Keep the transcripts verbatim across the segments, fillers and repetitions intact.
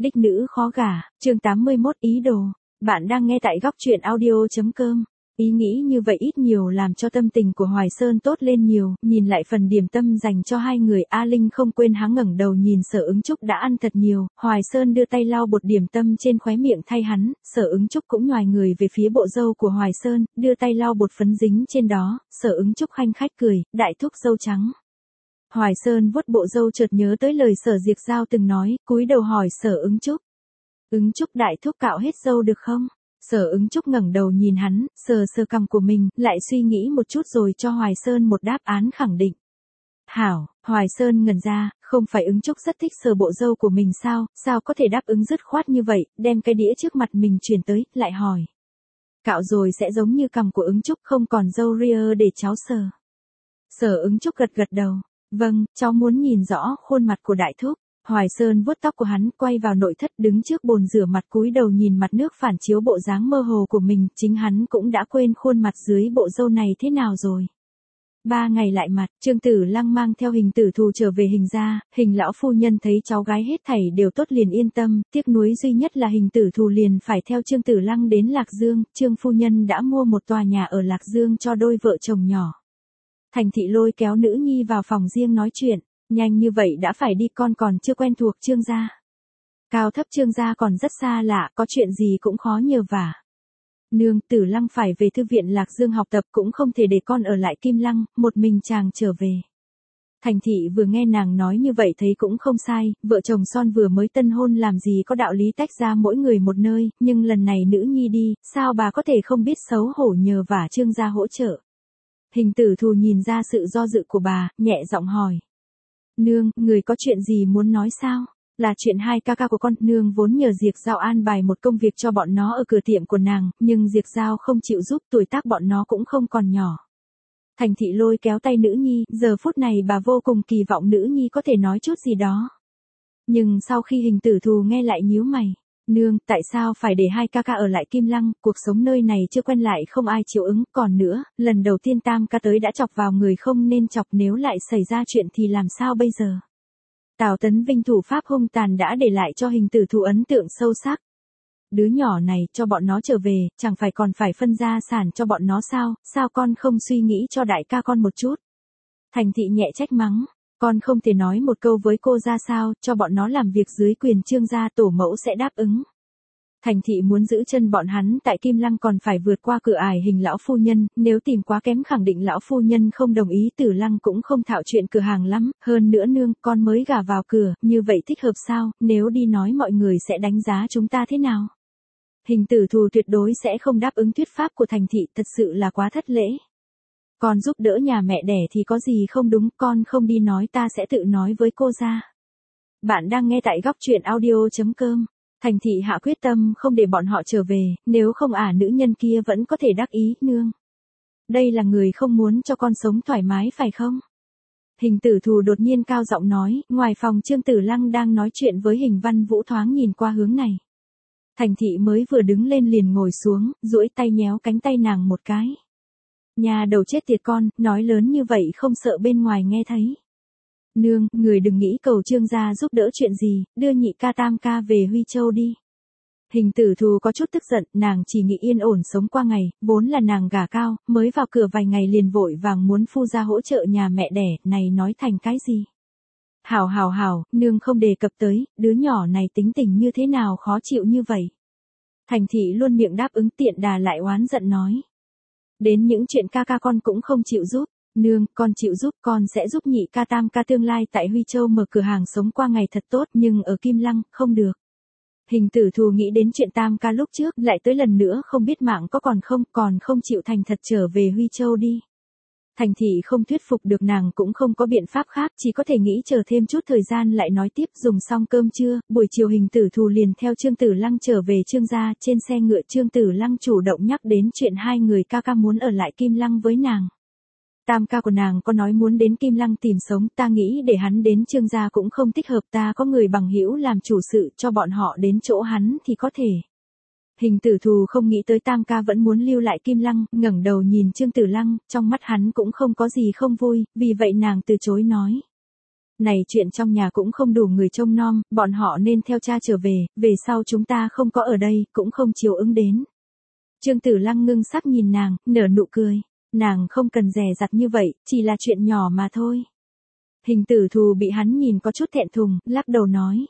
Đích nữ khó gả, chương tám mươi mốt ý đồ. Bạn đang nghe tại góc truyện audio.com. Ý nghĩ như vậy ít nhiều làm cho tâm tình của Hoài Sơn tốt lên nhiều, nhìn lại phần điểm tâm dành cho hai người, A Linh không quên háng ngẩng đầu nhìn Sở Ứng Trúc đã ăn thật nhiều, Hoài Sơn đưa tay lau bột điểm tâm trên khóe miệng thay hắn, Sở Ứng Trúc cũng nhoài người về phía bộ râu của Hoài Sơn, đưa tay lau bột phấn dính trên đó, Sở Ứng Trúc khanh khách cười, đại thúc râu trắng. Hoài Sơn vuốt bộ râu chợt nhớ tới lời Sở Diệt Giao từng nói, cúi đầu hỏi Sở Ứng Trúc. Ứng Trúc đại thúc cạo hết râu được không? Sở Ứng Trúc ngẩng đầu nhìn hắn, sờ sờ cằm của mình, lại suy nghĩ một chút rồi cho Hoài Sơn một đáp án khẳng định. Hảo, Hoài Sơn ngẩn ra, không phải Ứng Trúc rất thích sờ bộ râu của mình sao, sao có thể đáp ứng dứt khoát như vậy, đem cái đĩa trước mặt mình chuyển tới, lại hỏi. Cạo rồi sẽ giống như cằm của Ứng Trúc không còn râu ria để cháu sờ. Sở Ứng Trúc gật gật đầu, vâng, cháu muốn nhìn rõ khuôn mặt của đại thúc. Hoài Sơn vuốt tóc của hắn, quay vào nội thất đứng trước bồn rửa mặt cúi đầu nhìn mặt nước phản chiếu bộ dáng mơ hồ của mình, chính hắn cũng đã quên khuôn mặt dưới bộ râu này thế nào rồi. Ba ngày lại mặt, Trương Tử Lăng mang theo Hình Tử Thù trở về Hình gia, Hình lão phu nhân thấy cháu gái hết thảy đều tốt liền yên tâm, tiếc nuối duy nhất là Hình Tử Thù liền phải theo Trương Tử Lăng đến Lạc Dương, Trương phu nhân đã mua một tòa nhà ở Lạc Dương cho đôi vợ chồng nhỏ. Thành Thị lôi kéo nữ nhi vào phòng riêng nói chuyện. Nhanh như vậy đã phải đi, con còn chưa quen thuộc Trương gia. Cao thấp Trương gia còn rất xa lạ, có chuyện gì cũng khó nhờ vả. Nương, Tử Lăng phải về thư viện Lạc Dương học tập, cũng không thể để con ở lại Kim Lăng, một mình chàng trở về. Thành Thị vừa nghe nàng nói như vậy thấy cũng không sai, vợ chồng son vừa mới tân hôn làm gì có đạo lý tách ra mỗi người một nơi, nhưng lần này nữ nhi đi, sao bà có thể không biết xấu hổ nhờ vả Trương gia hỗ trợ. Hình Tử Thù nhìn ra sự do dự của bà, nhẹ giọng hỏi. Nương, người có chuyện gì muốn nói sao? Là chuyện hai ca ca của con, nương vốn nhờ Diệp Giao an bài một công việc cho bọn nó ở cửa tiệm của nàng, nhưng Diệp Giao không chịu giúp, tuổi tác bọn nó cũng không còn nhỏ. Thành Thị lôi kéo tay nữ nhi, giờ phút này bà vô cùng kỳ vọng nữ nhi có thể nói chút gì đó. Nhưng sau khi Hình Tử Thù nghe lại nhíu mày. Nương, tại sao phải để hai ca ca ở lại Kim Lăng, cuộc sống nơi này chưa quen lại không ai chịu ứng, còn nữa, lần đầu tiên tam ca tới đã chọc vào người không nên chọc, nếu lại xảy ra chuyện thì làm sao bây giờ? Tào Tấn Vinh thủ pháp hung tàn đã để lại cho Hình Tử Thù ấn tượng sâu sắc. Đứa nhỏ này, cho bọn nó trở về, chẳng phải còn phải phân gia sản cho bọn nó sao, sao con không suy nghĩ cho đại ca con một chút? Thành Thị nhẹ trách mắng. Con không thể nói một câu với cô ra sao, cho bọn nó làm việc dưới quyền Trương gia, tổ mẫu sẽ đáp ứng. Thành Thị muốn giữ chân bọn hắn tại Kim Lăng còn phải vượt qua cửa ải Hình lão phu nhân, nếu tìm quá kém khẳng định lão phu nhân không đồng ý, Tử Lăng cũng không thạo chuyện cửa hàng lắm, hơn nữa nương, con mới gả vào cửa, như vậy thích hợp sao, nếu đi nói mọi người sẽ đánh giá chúng ta thế nào? Hình Tử Thù tuyệt đối sẽ không đáp ứng thuyết pháp của Thành Thị, thật sự là quá thất lễ. Con giúp đỡ nhà mẹ đẻ thì có gì không đúng, con không đi nói ta sẽ tự nói với cô ra. Bạn đang nghe tại góc truyện audio.com. Thành Thị hạ quyết tâm không để bọn họ trở về, nếu không ả nữ nhân kia vẫn có thể đắc ý, nương. Đây là người không muốn cho con sống thoải mái phải không? Hình Tử Thù đột nhiên cao giọng nói, ngoài phòng Trương Tử Lăng đang nói chuyện với Hình Văn Vũ thoáng nhìn qua hướng này. Thành Thị mới vừa đứng lên liền ngồi xuống, duỗi tay nhéo cánh tay nàng một cái. Nhà đầu chết tiệt con, nói lớn như vậy không sợ bên ngoài nghe thấy. Nương, người đừng nghĩ cầu Trương gia giúp đỡ chuyện gì, đưa nhị ca tam ca về Huy Châu đi. Hình Tử Thù có chút tức giận, nàng chỉ nghĩ yên ổn sống qua ngày, vốn là nàng gả cao, mới vào cửa vài ngày liền vội vàng muốn phu gia hỗ trợ nhà mẹ đẻ, này nói thành cái gì? Hảo hảo hảo, nương không đề cập tới, đứa nhỏ này tính tình như thế nào khó chịu như vậy. Thành Thị luôn miệng đáp ứng, tiện đà lại oán giận nói. Đến những chuyện ca ca con cũng không chịu giúp, nương, con chịu giúp, con sẽ giúp nhị ca tam ca tương lai tại Huy Châu mở cửa hàng sống qua ngày thật tốt, nhưng ở Kim Lăng, không được. Hình Tử Thù nghĩ đến chuyện tam ca lúc trước, lại tới lần nữa không biết mạng có còn không, còn không chịu thành thật trở về Huy Châu đi. Thành Thị không thuyết phục được nàng cũng không có biện pháp khác, chỉ có thể nghĩ chờ thêm chút thời gian lại nói tiếp. Dùng xong cơm trưa, buổi chiều Hình Tử Thù liền theo Trương Tử Lăng trở về Trương gia, trên xe ngựa Trương Tử Lăng chủ động nhắc đến chuyện hai người ca ca muốn ở lại Kim Lăng với nàng. Tam ca của nàng có nói muốn đến Kim Lăng tìm sống, ta nghĩ để hắn đến Trương gia cũng không thích hợp, ta có người bằng hữu làm chủ sự, cho bọn họ đến chỗ hắn thì có thể. Hình Tử Thù không nghĩ tới tam ca vẫn muốn lưu lại Kim Lăng, ngẩng đầu nhìn Trương Tử Lăng, trong mắt hắn cũng không có gì không vui, vì vậy nàng từ chối nói. Này chuyện trong nhà cũng không đủ người trông nom, bọn họ nên theo cha trở về, về sau chúng ta không có ở đây, cũng không chiều ứng đến. Trương Tử Lăng ngưng sắc nhìn nàng, nở nụ cười. Nàng không cần dè dặt như vậy, chỉ là chuyện nhỏ mà thôi. Hình Tử Thù bị hắn nhìn có chút thẹn thùng, lắc đầu nói.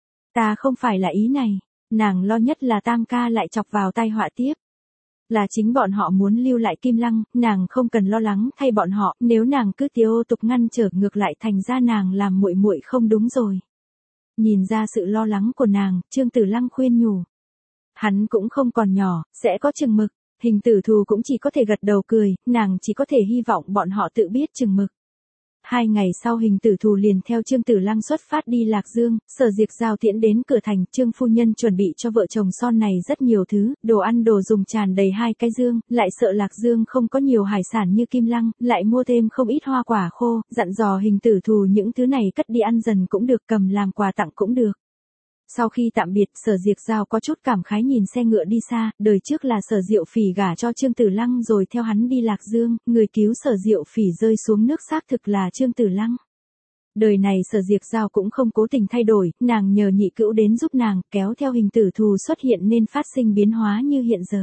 Ta không phải là ý này, nàng lo nhất là Tam ca lại chọc vào tai họa tiếp. Là chính bọn họ muốn lưu lại Kim Lăng, nàng không cần lo lắng thay bọn họ, nếu nàng cứ tiêu ô tục ngăn trở ngược lại thành ra nàng làm muội muội không đúng rồi. Nhìn ra sự lo lắng của nàng, Trương Tử Lăng khuyên nhủ. Hắn cũng không còn nhỏ, sẽ có chừng mực. Hình Tử Thù cũng chỉ có thể gật đầu cười, nàng chỉ có thể hy vọng bọn họ tự biết chừng mực. Hai ngày sau Hình Tử Thù liền theo Trương Tử Lăng xuất phát đi Lạc Dương, Sở Diệt Giao tiễn đến cửa thành, Trương phu nhân chuẩn bị cho vợ chồng son này rất nhiều thứ, đồ ăn đồ dùng tràn đầy hai cái dương, lại sợ Lạc Dương không có nhiều hải sản như Kim Lăng, lại mua thêm không ít hoa quả khô, dặn dò Hình Tử Thù những thứ này cất đi ăn dần cũng được, cầm làm quà tặng cũng được. Sau khi tạm biệt, Sở Diệt Giao có chút cảm khái nhìn xe ngựa đi xa, đời trước là Sở Diệu Phỉ gả cho Trương Tử Lăng rồi theo hắn đi Lạc Dương, người cứu Sở Diệu Phỉ rơi xuống nước xác thực là Trương Tử Lăng. Đời này Sở Diệt Giao cũng không cố tình thay đổi, nàng nhờ nhị cữu đến giúp nàng, kéo theo Hình Tử Thù xuất hiện nên phát sinh biến hóa như hiện giờ.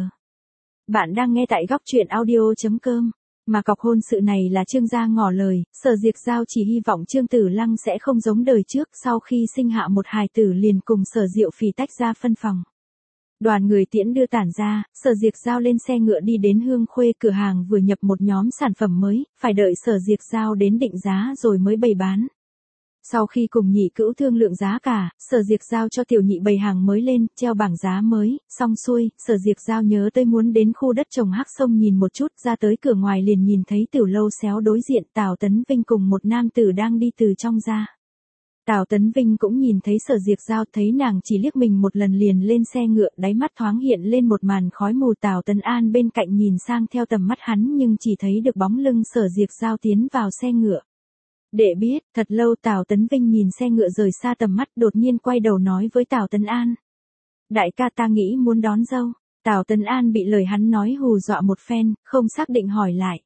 Bạn đang nghe tại góc truyện audio chấm com. Mà cọc hôn sự này là Trương gia ngỏ lời, Sở Diệt Giao chỉ hy vọng Trương Tử Lăng sẽ không giống đời trước, sau khi sinh hạ một hài tử liền cùng Sở Diệu Phỉ tách ra phân phòng. Đoàn người tiễn đưa tản ra, Sở Diệt Giao lên xe ngựa đi đến Hương Khuê, cửa hàng vừa nhập một nhóm sản phẩm mới, phải đợi Sở Diệt Giao đến định giá rồi mới bày bán. Sau khi cùng nhị cữu thương lượng giá cả, Sở Diệt Giao cho tiểu nhị bày hàng mới lên, treo bảng giá mới, xong xuôi, Sở Diệt Giao nhớ tới muốn đến khu đất trồng hắc sông nhìn một chút, ra tới cửa ngoài liền nhìn thấy Tiểu Lâu xéo đối diện Tào Tấn Vinh cùng một nam tử đang đi từ trong ra. Tào Tấn Vinh cũng nhìn thấy Sở Diệt Giao, thấy nàng chỉ liếc mình một lần liền lên xe ngựa, đáy mắt thoáng hiện lên một màn khói mù. Tào Tấn An bên cạnh nhìn sang theo tầm mắt hắn nhưng chỉ thấy được bóng lưng Sở Diệt Giao tiến vào xe ngựa. Để biết, thật lâu Tào Tấn Vinh nhìn xe ngựa rời xa tầm mắt, đột nhiên quay đầu nói với Tào Tấn An. Đại ca, ta nghĩ muốn đón dâu. Tào Tấn An bị lời hắn nói hù dọa một phen, không xác định hỏi lại.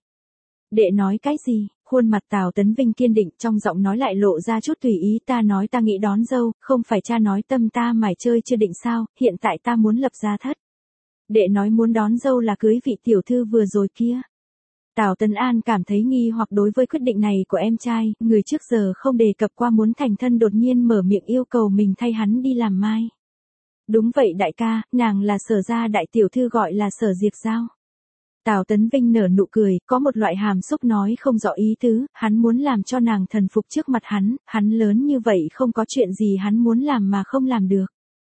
Đệ nói cái gì? Khuôn mặt Tào Tấn Vinh kiên định, trong giọng nói lại lộ ra chút tùy ý. Ta nói ta nghĩ đón dâu, không phải cha nói tâm ta mải chơi chưa định sao, hiện tại ta muốn lập gia thất. Đệ nói muốn đón dâu là cưới vị tiểu thư vừa rồi kia. Tào Tấn An cảm thấy nghi hoặc đối với quyết định này của em trai, người trước giờ không đề cập qua muốn thành thân đột nhiên mở miệng yêu cầu mình thay hắn đi làm mai. Đúng vậy đại ca, nàng là Sở gia đại tiểu thư gọi là Sở Diệt Giao. Tào Tấn Vinh nở nụ cười, có một loại hàm xúc nói không rõ ý tứ, hắn muốn làm cho nàng thần phục trước mặt hắn, hắn lớn như vậy không có chuyện gì hắn muốn làm mà không làm được.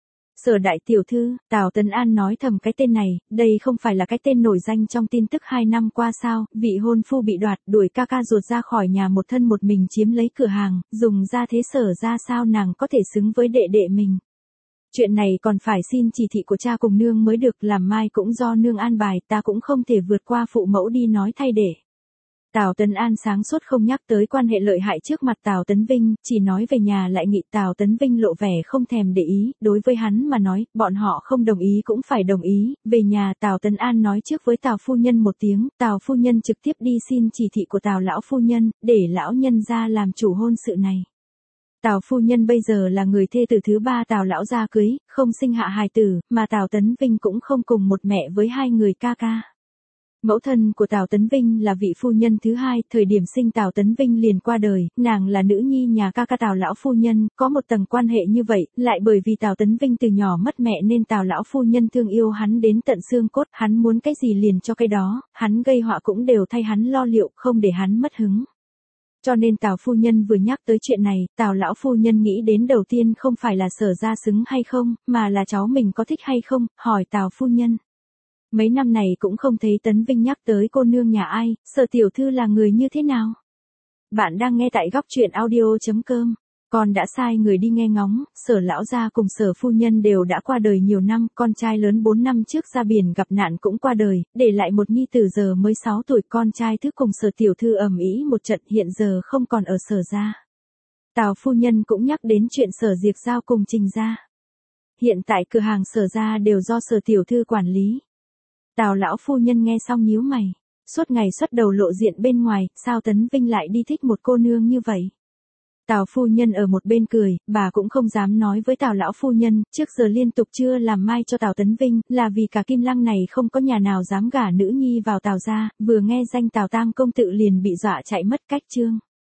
Sở đại tiểu thư, Tào Tấn An nói thầm cái tên này, đây không phải là cái tên nổi danh trong tin tức hai năm qua sao, vị hôn phu bị đoạt, đuổi ca ca ruột ra khỏi nhà một thân một mình chiếm lấy cửa hàng, dùng ra thế Sở ra sao nàng có thể xứng với đệ đệ mình. Chuyện này còn phải xin chỉ thị của cha cùng nương mới được, làm mai cũng do nương an bài, ta cũng không thể vượt qua phụ mẫu đi nói thay để. Tào Tấn An sáng suốt không nhắc tới quan hệ lợi hại trước mặt Tào Tấn Vinh, chỉ nói về nhà lại nghị. Tào Tấn Vinh lộ vẻ không thèm để ý, đối với hắn mà nói, bọn họ không đồng ý cũng phải đồng ý. Về nhà Tào Tấn An nói trước với Tào phu nhân một tiếng, Tào phu nhân trực tiếp đi xin chỉ thị của Tào lão phu nhân, để lão nhân gia làm chủ hôn sự này. Tào phu nhân bây giờ là người thê tử thứ ba Tào lão gia cưới, không sinh hạ hài tử, mà Tào Tấn Vinh cũng không cùng một mẹ với hai người ca ca. Mẫu thân của Tào Tấn Vinh là vị phu nhân thứ hai, thời điểm sinh Tào Tấn Vinh liền qua đời, nàng là nữ nhi nhà ca ca Tào lão phu nhân, có một tầng quan hệ như vậy, lại bởi vì Tào Tấn Vinh từ nhỏ mất mẹ nên Tào lão phu nhân thương yêu hắn đến tận xương cốt, hắn muốn cái gì liền cho cái đó, hắn gây họa cũng đều thay hắn lo liệu, không để hắn mất hứng. Cho nên Tào phu nhân vừa nhắc tới chuyện này, Tào lão phu nhân nghĩ đến đầu tiên không phải là Sở ra xứng hay không, mà là cháu mình có thích hay không, hỏi Tào phu nhân. Mấy năm này cũng không thấy Tấn Vinh nhắc tới cô nương nhà ai, Sở tiểu thư là người như thế nào? Bạn đang nghe tại góc truyện audio chấm com. Con đã sai người đi nghe ngóng, Sở lão gia cùng Sở phu nhân đều đã qua đời nhiều năm, con trai lớn bốn năm trước ra biển gặp nạn cũng qua đời, để lại một nhi tử giờ mới sáu tuổi, con trai thứ cùng Sở tiểu thư ầm ĩ một trận hiện giờ không còn ở Sở gia. Tào phu nhân cũng nhắc đến chuyện Sở Diệt Giao cùng Trình gia. Hiện tại cửa hàng Sở gia đều do Sở tiểu thư quản lý. Tào lão phu nhân nghe xong nhíu mày, suốt ngày xuất đầu lộ diện bên ngoài, sao Tấn Vinh lại đi thích một cô nương như vậy? Tào phu nhân ở một bên cười, bà cũng không dám nói với Tào lão phu nhân, trước giờ liên tục chưa làm mai cho Tào Tấn Vinh, là vì cả Kim Lăng này không có nhà nào dám gả nữ nhi vào Tào gia, vừa nghe danh Tào Tam công tử liền bị dọa chạy mất cách chương.